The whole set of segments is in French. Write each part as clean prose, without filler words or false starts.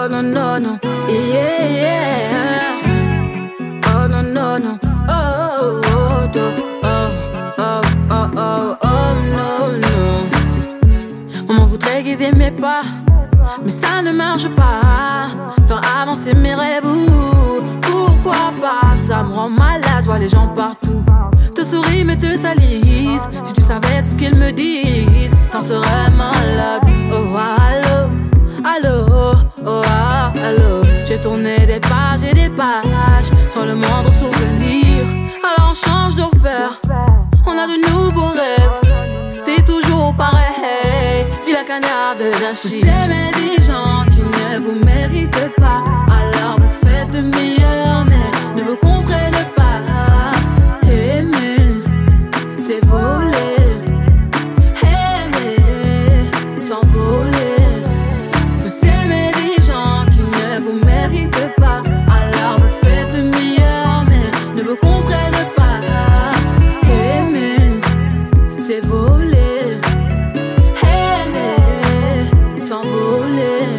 Oh non, non, non, yeah, yeah. Oh non, non, non, oh, oh, oh, oh, oh, oh, oh, oh, non, non. Maman voudrait guider mes pas, mais ça ne marche pas. Faire avancer mes rêves, pourquoi pas? Ça me rend malade, je vois les gens partout te sourient mais te salissent. Si tu savais tout ce qu'ils me disent, t'en serais malade. Oh allô, allô, oh allô. J'ai tourné des pages et des pages sans le moindre souvenir. Alors on change de repère, on a de nouveaux rêves. C'est toujours pareil, puis la canarde d'un chien. Vous aimez des gens qui ne vous méritent pas, alors vous faites le meilleur mais ne vous comprenez pas. Aimer, c'est voler. Aimer, s'envoler. Vous aimez des gens qui ne vous méritent pas, alors vous faites le meilleur mais ne vous comprenez pas. Aimer, c'est voler. Aimer, s'envoler.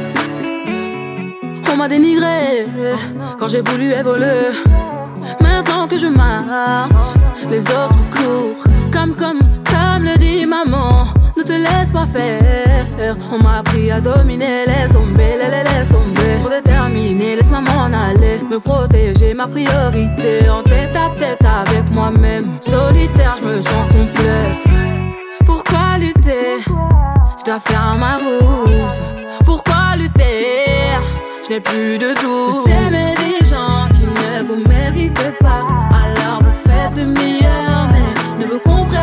On m'a dénigré quand j'ai voulu évoluer. Maintenant que je marche, les autres courent. Comme le dit maman, ne te laisse pas faire. On m'a appris à dominer, laisse tomber, laisse tomber. Pour déterminer, laisse-moi m'en aller. Me protéger, ma priorité. En tête à tête avec moi-même. Solitaire, je me sens complète. Pourquoi lutter? Je dois faire ma route. Pourquoi lutter? Je n'ai plus de doute. Vous aimez des gens qui ne vous méritent pas, alors vous faites le meilleur mais ne vous comprenez